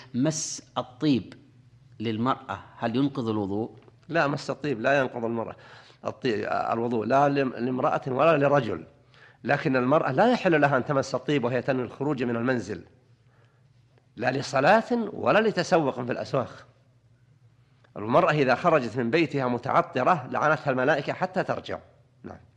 مس الطيب للمرأة هل ينقض الوضوء؟ لا، مس الطيب لا ينقض الوضوء لا لامرأة ولا لرجل. لكن المرأة لا يحل لها أن تمس الطيب وهي تنوي الخروج من المنزل، لا لصلاة ولا لتسوق في الأسواق. المرأة إذا خرجت من بيتها متعطرة لعنتها الملائكة حتى ترجع. نعم.